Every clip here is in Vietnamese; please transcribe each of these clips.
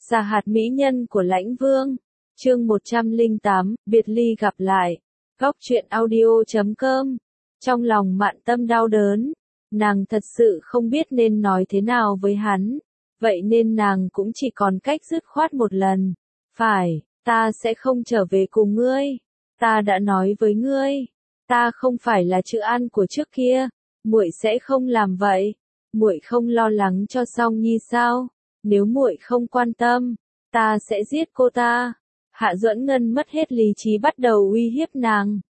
Giả hạt mỹ nhân của Lãnh Vương. Chương 108, biệt ly gặp lại. Góc truyện audio.com. Trong lòng Mạn Tâm đau đớn, nàng thật sự không biết nên nói thế nào với hắn, vậy nên nàng cũng chỉ còn cách dứt khoát một lần. Phải, ta sẽ không trở về cùng ngươi. Ta đã nói với ngươi, ta không phải là Trự An của trước kia, muội sẽ không làm vậy. Muội không lo lắng cho Song Nhi sao? Nếu muội không quan tâm, ta sẽ giết cô ta. Hạ Duẫn Ngân mất hết lý trí bắt đầu uy hiếp nàng.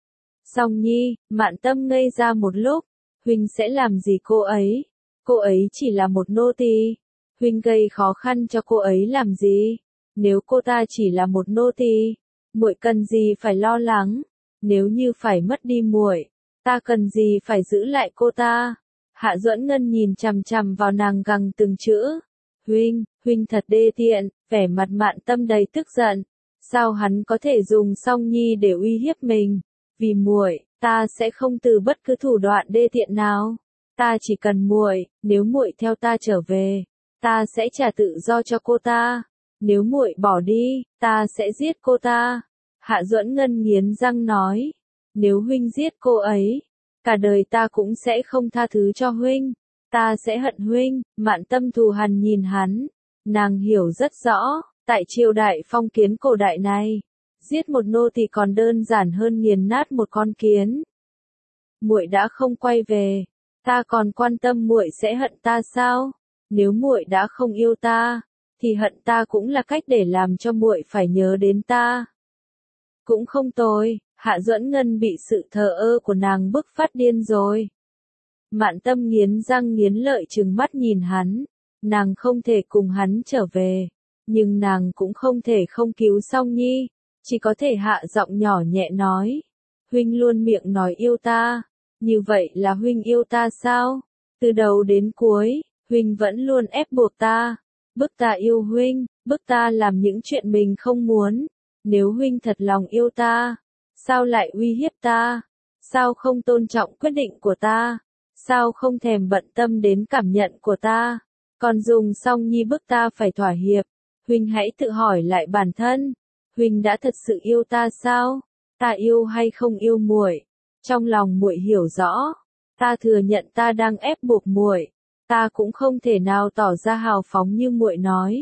Song Nhi, Mạn Tâm ngây ra một lúc, huynh sẽ làm gì cô ấy? Cô ấy chỉ là một nô tỳ. Huynh gây khó khăn cho cô ấy làm gì? Nếu cô ta chỉ là một nô tỳ, muội cần gì phải lo lắng? Nếu như phải mất đi muội, ta cần gì phải giữ lại cô ta? Hạ Duẫn Ngân nhìn chằm chằm vào nàng gằn từng chữ. Huynh thật đê tiện, vẻ mặt Mạn Tâm đầy tức giận. Sao hắn có thể dùng Song Nhi để uy hiếp mình? Vì muội, ta sẽ không từ bất cứ thủ đoạn đê tiện nào. Ta chỉ cần muội, nếu muội theo ta trở về, ta sẽ trả tự do cho cô ta. Nếu muội bỏ đi, ta sẽ giết cô ta. Hạ Duẫn Ngân nghiến răng nói, nếu huynh giết cô ấy, cả đời ta cũng sẽ không tha thứ cho huynh. Ta sẽ hận huynh. Mạn Tâm thù hằn nhìn hắn. Nàng hiểu rất rõ, tại triều đại phong kiến cổ đại này, giết một nô tỳ còn đơn giản hơn nghiền nát một con kiến. Muội đã không quay về, ta còn quan tâm muội sẽ hận ta sao? Nếu muội đã không yêu ta, thì hận ta cũng là cách để làm cho muội phải nhớ đến ta. Cũng không tồi. Hạ Duẫn Ngân bị sự thờ ơ của nàng bức phát điên rồi. Mạn Tâm nghiến răng nghiến lợi trừng mắt nhìn hắn. Nàng không thể cùng hắn trở về, nhưng nàng cũng không thể không cứu Song Nhi, chỉ có thể hạ giọng nhỏ nhẹ nói. Huynh luôn miệng nói yêu ta, như vậy là huynh yêu ta sao? Từ đầu đến cuối, huynh vẫn luôn ép buộc ta, bức ta yêu huynh, bức ta làm những chuyện mình không muốn. Nếu huynh thật lòng yêu ta, sao lại uy hiếp ta? Sao không tôn trọng quyết định của ta? Sao không thèm bận tâm đến cảm nhận của ta? Còn dùng Song Nhi bức ta phải thỏa hiệp. Huynh hãy tự hỏi lại bản thân. Huynh đã thật sự yêu ta sao? Ta yêu hay không yêu muội? Trong lòng muội hiểu rõ. Ta thừa nhận ta đang ép buộc muội. Ta cũng không thể nào tỏ ra hào phóng như muội nói.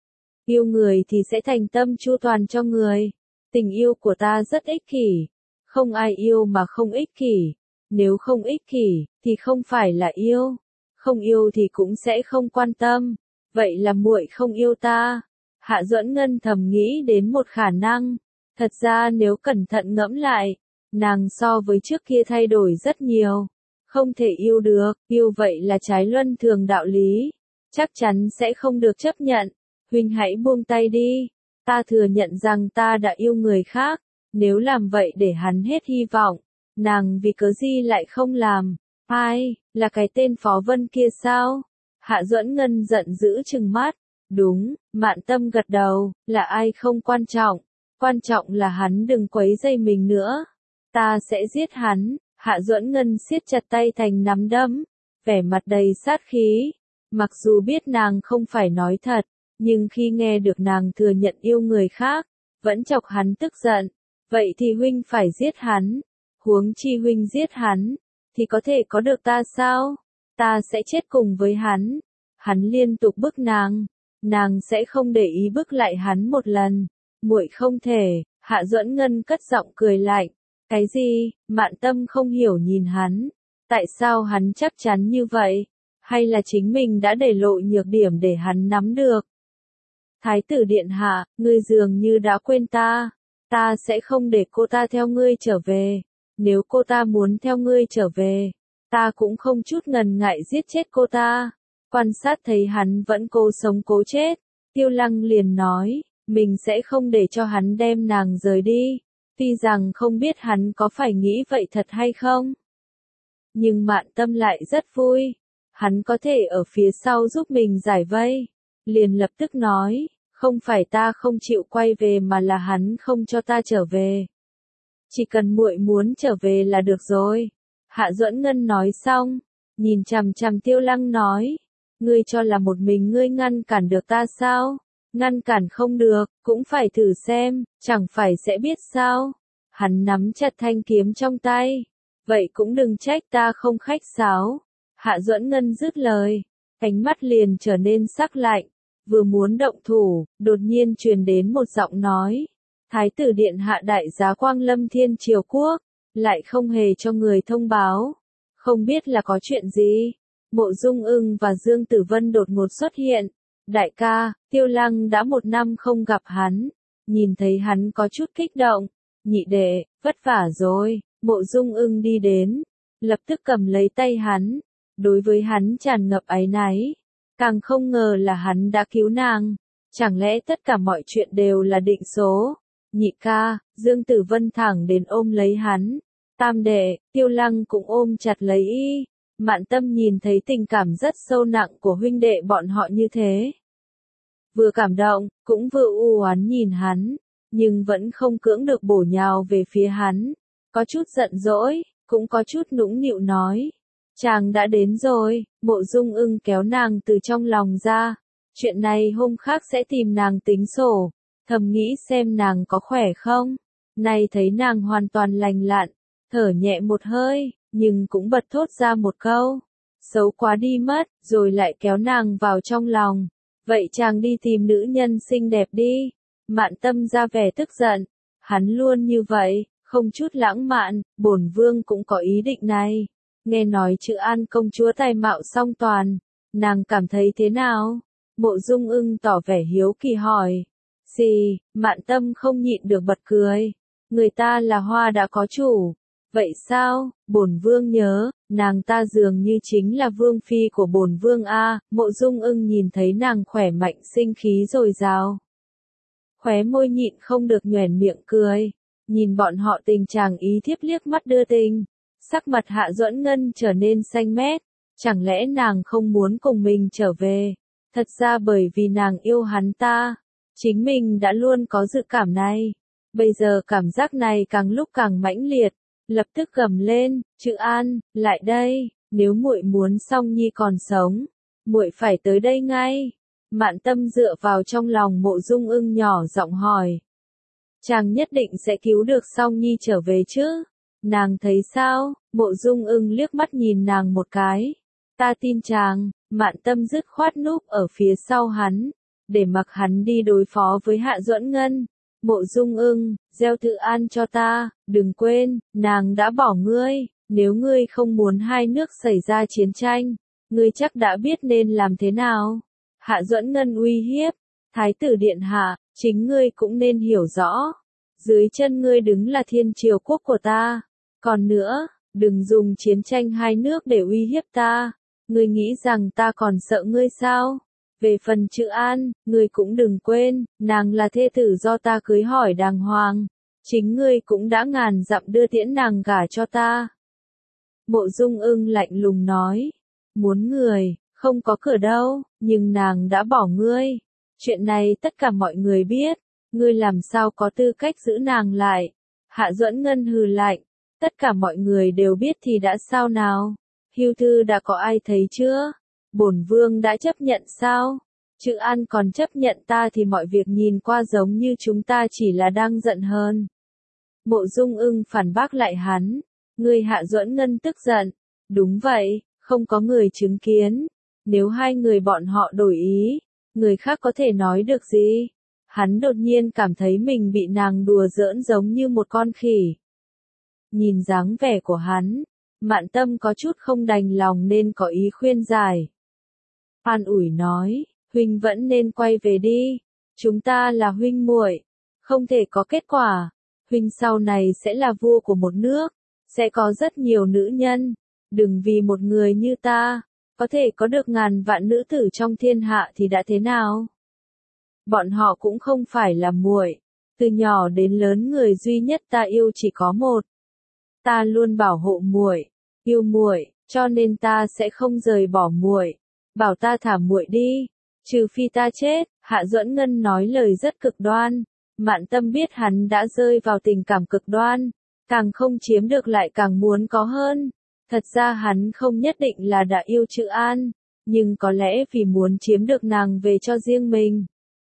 Yêu người thì sẽ thành tâm chu toàn cho người. Tình yêu của ta rất ích kỷ. Không ai yêu mà không ích kỷ. Nếu không ích kỷ, thì không phải là yêu. Không yêu thì cũng sẽ không quan tâm. Vậy là muội không yêu ta. Hạ Duẫn Ngân thầm nghĩ đến một khả năng. Thật ra nếu cẩn thận ngẫm lại, nàng so với trước kia thay đổi rất nhiều. Không thể yêu được, yêu vậy là trái luân thường đạo lý. Chắc chắn sẽ không được chấp nhận. Huynh hãy buông tay đi. Ta thừa nhận rằng ta đã yêu người khác. Nếu làm vậy để hắn hết hy vọng, nàng vì cớ gì lại không làm? Ai, là cái tên Phó Vân kia sao? Hạ Duẫn Ngân giận dữ trừng mắt. Đúng, Mạn Tâm gật đầu, là ai không quan trọng. Quan trọng là hắn đừng quấy rầy mình nữa. Ta sẽ giết hắn. Hạ Duẫn Ngân siết chặt tay thành nắm đấm, vẻ mặt đầy sát khí. Mặc dù biết nàng không phải nói thật, nhưng khi nghe được nàng thừa nhận yêu người khác, vẫn chọc hắn tức giận. Vậy thì huynh phải giết hắn. Huống chi huynh giết hắn, thì có thể có được ta sao? Ta sẽ chết cùng với hắn. Hắn liên tục bức nàng sẽ không để ý bức lại hắn một lần. Muội không thể. Hạ Duẫn Ngân cất giọng cười lạnh. Cái gì? Mạn Tâm không hiểu nhìn hắn. Tại sao hắn chắc chắn như vậy? Hay là chính mình đã để lộ nhược điểm để hắn nắm được? Thái tử điện hạ, ngươi dường như đã quên ta. Ta sẽ không để cô ta theo ngươi trở về. Nếu cô ta muốn theo ngươi trở về, ta cũng không chút ngần ngại giết chết cô ta. Quan sát thấy hắn vẫn cố sống cố chết, Tiêu Lăng liền nói, mình sẽ không để cho hắn đem nàng rời đi. Tuy rằng không biết hắn có phải nghĩ vậy thật hay không. Nhưng Mạn Tâm lại rất vui. Hắn có thể ở phía sau giúp mình giải vây. Liền lập tức nói, không phải ta không chịu quay về mà là hắn không cho ta trở về. Chỉ cần muội muốn trở về là được rồi. Hạ Duẫn Ngân nói xong, nhìn chằm chằm Tiêu Lăng nói, ngươi cho là một mình ngươi ngăn cản được ta sao? ngăn cản không được, cũng phải thử xem, chẳng phải sẽ biết sao. Hắn nắm chặt thanh kiếm trong tay. Vậy cũng đừng trách ta không khách sáo. Hạ Duẫn Ngân dứt lời, ánh mắt liền trở nên sắc lạnh, vừa muốn động thủ, đột nhiên truyền đến một giọng nói. Thái tử điện hạ đại giá Quang Lâm Thiên Triều Quốc, lại không hề cho người thông báo. Không biết là có chuyện gì. Mộ Dung Ưng và Dương Tử Vân đột ngột xuất hiện. Đại ca, Tiêu Lăng đã 1 năm không gặp hắn. Nhìn thấy hắn có chút kích động. Nhị đệ, vất vả rồi. Mộ Dung Ưng đi đến, lập tức cầm lấy tay hắn. Đối với hắn tràn ngập áy náy. Càng không ngờ là hắn đã cứu nàng. Chẳng lẽ tất cả mọi chuyện đều là định số? Nhị ca, Dương Tử Vân thẳng đến ôm lấy hắn. Tam đệ, Tiêu Lăng cũng ôm chặt lấy y. Mạn Tâm nhìn thấy tình cảm rất sâu nặng của huynh đệ bọn họ như thế. Vừa cảm động, cũng vừa u oán nhìn hắn, nhưng vẫn không cưỡng được bổ nhào về phía hắn. Có chút giận dỗi, cũng có chút nũng nịu nói. Chàng đã đến rồi. Mộ Dung Ưng kéo nàng từ trong lòng ra. Chuyện này hôm khác sẽ tìm nàng tính sổ. Thầm nghĩ xem nàng có khỏe không. Nay thấy nàng hoàn toàn lành lặn, thở nhẹ một hơi, nhưng cũng bật thốt ra một câu. Xấu quá đi mất, rồi lại kéo nàng vào trong lòng. Vậy chàng đi tìm nữ nhân xinh đẹp đi. Mạn Tâm ra vẻ tức giận. Hắn luôn như vậy, không chút lãng mạn, bổn vương cũng có ý định này. Nghe nói chữ An công chúa tài mạo song toàn, nàng cảm thấy thế nào? Mộ Dung Ưng tỏ vẻ hiếu kỳ hỏi. Xì, Mạn Tâm không nhịn được bật cười. Người ta là hoa đã có chủ. Vậy sao? Bổn vương nhớ, nàng ta dường như chính là vương phi của bổn vương a. Mộ Dung Ưng nhìn thấy nàng khỏe mạnh sinh khí dồi dào. Khóe môi nhịn không được nhoẻn miệng cười. Nhìn bọn họ tình chàng ý thiếp liếc mắt đưa tình. Sắc mặt Hạ Duẫn Ngân trở nên xanh mét. Chẳng lẽ nàng không muốn cùng mình trở về? Thật ra bởi vì nàng yêu hắn ta. Chính mình đã luôn có dự cảm này. Bây giờ cảm giác này càng lúc càng mãnh liệt. Lập tức gầm lên, chữ An, lại đây, nếu muội muốn Song Nhi còn sống, muội phải tới đây ngay. Mạn Tâm dựa vào trong lòng Mộ Dung Ưng nhỏ giọng hỏi. Chàng nhất định sẽ cứu được Song Nhi trở về chứ? Nàng thấy sao? Mộ Dung Ưng liếc mắt nhìn nàng một cái. Ta tin chàng. Mạn Tâm dứt khoát núp ở phía sau hắn, để mặc hắn đi đối phó với Hạ Duẫn Ngân. Mộ Dung Ưng, gieo tự an cho ta, đừng quên, nàng đã bỏ ngươi, nếu ngươi không muốn hai nước xảy ra chiến tranh, ngươi chắc đã biết nên làm thế nào. Hạ Duẫn Ngân uy hiếp, Thái tử điện hạ, chính ngươi cũng nên hiểu rõ. Dưới chân ngươi đứng là Thiên Triều Quốc của ta. Còn nữa, đừng dùng chiến tranh hai nước để uy hiếp ta. Ngươi nghĩ rằng ta còn sợ ngươi sao? Về phần chữ An, ngươi cũng đừng quên, nàng là thê tử do ta cưới hỏi đàng hoàng. Chính ngươi cũng đã ngàn dặm đưa tiễn nàng gả cho ta. Mộ Dung Ưng lạnh lùng nói. Muốn người, không có cửa đâu, nhưng nàng đã bỏ ngươi. Chuyện này tất cả mọi người biết, ngươi làm sao có tư cách giữ nàng lại. Hạ Duẫn Ngân hừ lạnh. Tất cả mọi người đều biết thì đã sao nào? Hưu thư đã có ai thấy chưa? Bổn vương đã chấp nhận sao? Chữ An còn chấp nhận ta thì mọi việc nhìn qua giống như chúng ta chỉ là đang giận hơn. Mộ Dung Ưng phản bác lại hắn. Người Hạ Duẫn Ngân tức giận. Đúng vậy, không có người chứng kiến. Nếu hai người bọn họ đổi ý, người khác có thể nói được gì? Hắn đột nhiên cảm thấy mình bị nàng đùa giỡn giống như một con khỉ. Nhìn dáng vẻ của hắn, Mạn Tâm có chút không đành lòng nên có ý khuyên giải. An ủi nói, huynh vẫn nên quay về đi. Chúng ta là huynh muội, không thể có kết quả. Huynh sau này sẽ là vua của một nước, sẽ có rất nhiều nữ nhân. Đừng vì một người như ta, có thể có được ngàn vạn nữ tử trong thiên hạ thì đã thế nào? Bọn họ cũng không phải là muội. Từ nhỏ đến lớn người duy nhất ta yêu chỉ có một. Ta luôn bảo hộ muội, yêu muội, cho nên ta sẽ không rời bỏ muội. Bảo ta thả muội đi, trừ phi ta chết. Hạ Duẫn Ngân nói lời rất cực đoan. Mạn Tâm biết hắn đã rơi vào tình cảm cực đoan, càng không chiếm được lại càng muốn có hơn. Thật ra hắn không nhất định là đã yêu chữ An, nhưng có lẽ vì muốn chiếm được nàng về cho riêng mình.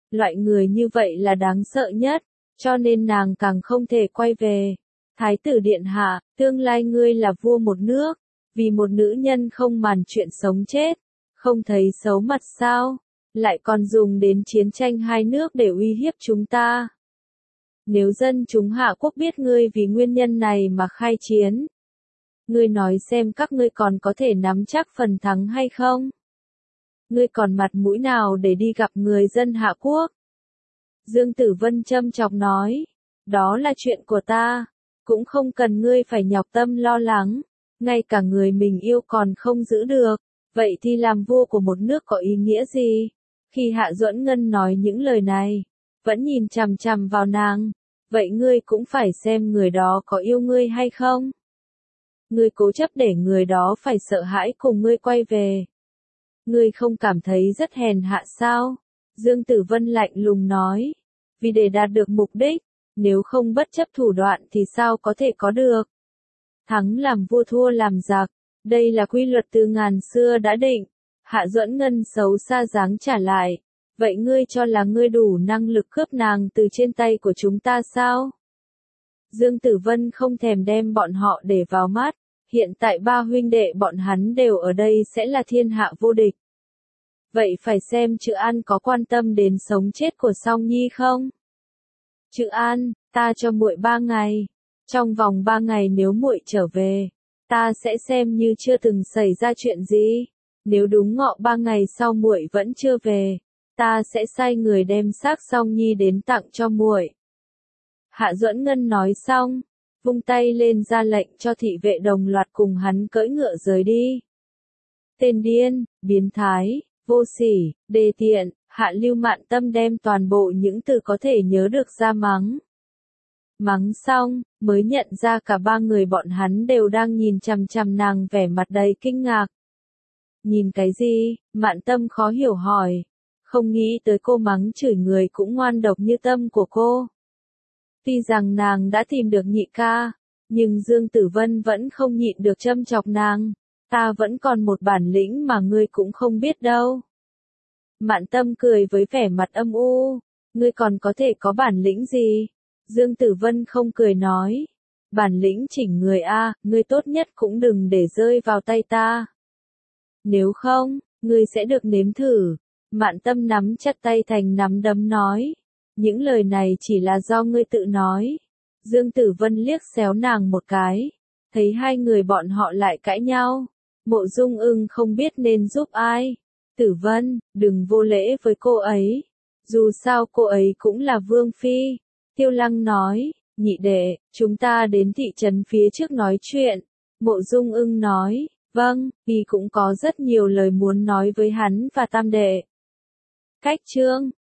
loại người như vậy là đáng sợ nhất, cho nên nàng càng không thể quay về. Thái tử điện hạ, tương lai ngươi là vua một nước, vì một nữ nhân không màng chuyện sống chết, không thấy xấu mặt sao, lại còn dùng đến chiến tranh hai nước để uy hiếp chúng ta. Nếu dân chúng Hạ Quốc biết ngươi vì nguyên nhân này mà khai chiến, ngươi nói xem các ngươi còn có thể nắm chắc phần thắng hay không? Ngươi còn mặt mũi nào để đi gặp người dân Hạ Quốc? Dương Tử Vân châm chọc nói, đó là chuyện của ta, cũng không cần ngươi phải nhọc tâm lo lắng, ngay cả người mình yêu còn không giữ được, vậy thì làm vua của một nước có ý nghĩa gì? Khi Hạ Duẫn Ngân nói những lời này, vẫn nhìn chằm chằm vào nàng, vậy ngươi cũng phải xem người đó có yêu ngươi hay không? Ngươi cố chấp để người đó phải sợ hãi cùng ngươi quay về. Ngươi không cảm thấy rất hèn hạ sao? Dương Tử Vân lạnh lùng nói, vì để đạt được mục đích, nếu không bất chấp thủ đoạn thì sao có thể có được? Thắng làm vua thua làm giặc, đây là quy luật từ ngàn xưa đã định. Hạ Duẫn Ngân xấu xa dáng trả lại, vậy ngươi cho là ngươi đủ năng lực cướp nàng từ trên tay của chúng ta sao? Dương Tử Vân không thèm đem bọn họ để vào mắt, hiện tại ba huynh đệ bọn hắn đều ở đây sẽ là thiên hạ vô địch. Vậy phải xem Trự An có quan tâm đến sống chết của Song Nhi không? Trự An, ta cho muội 3 ngày. Trong vòng 3 ngày nếu muội trở về, ta sẽ xem như chưa từng xảy ra chuyện gì. Nếu đúng ngọ 3 ngày sau muội vẫn chưa về, ta sẽ sai người đem xác Song Nhi đến tặng cho muội. Hạ Duẫn Ngân nói xong, vung tay lên ra lệnh cho thị vệ đồng loạt cùng hắn cưỡi ngựa rời đi. Tên điên, biến thái, vô sỉ, đê tiện, Hạ Lưu Mạn Tâm đem toàn bộ những từ có thể nhớ được ra mắng. Mắng xong, mới nhận ra cả ba người bọn hắn đều đang nhìn chằm chằm nàng vẻ mặt đầy kinh ngạc. Nhìn cái gì? Mạn Tâm khó hiểu hỏi. Không nghĩ tới cô mắng chửi người cũng ngoan độc như tâm của cô. Tuy rằng nàng đã tìm được nhị ca, nhưng Dương Tử Vân vẫn không nhịn được châm chọc nàng. Ta vẫn còn một bản lĩnh mà ngươi cũng không biết đâu. Mạn Tâm cười với vẻ mặt âm u. Ngươi còn có thể có bản lĩnh gì? Dương Tử Vân không cười nói. Bản lĩnh chỉnh người a, ngươi tốt nhất cũng đừng để rơi vào tay ta. Nếu không, ngươi sẽ được nếm thử. Mạn Tâm nắm chặt tay thành nắm đấm nói. Những lời này chỉ là do ngươi tự nói. Dương Tử Vân liếc xéo nàng một cái. Thấy hai người bọn họ lại cãi nhau. Mộ Dung Ưng không biết nên giúp ai. Tử Vân, đừng vô lễ với cô ấy. Dù sao cô ấy cũng là vương phi. Tiêu Lăng nói, nhị đệ, chúng ta đến thị trấn phía trước nói chuyện. Mộ Dung Ưng nói, vâng, y cũng có rất nhiều lời muốn nói với hắn và tam đệ. Cách chương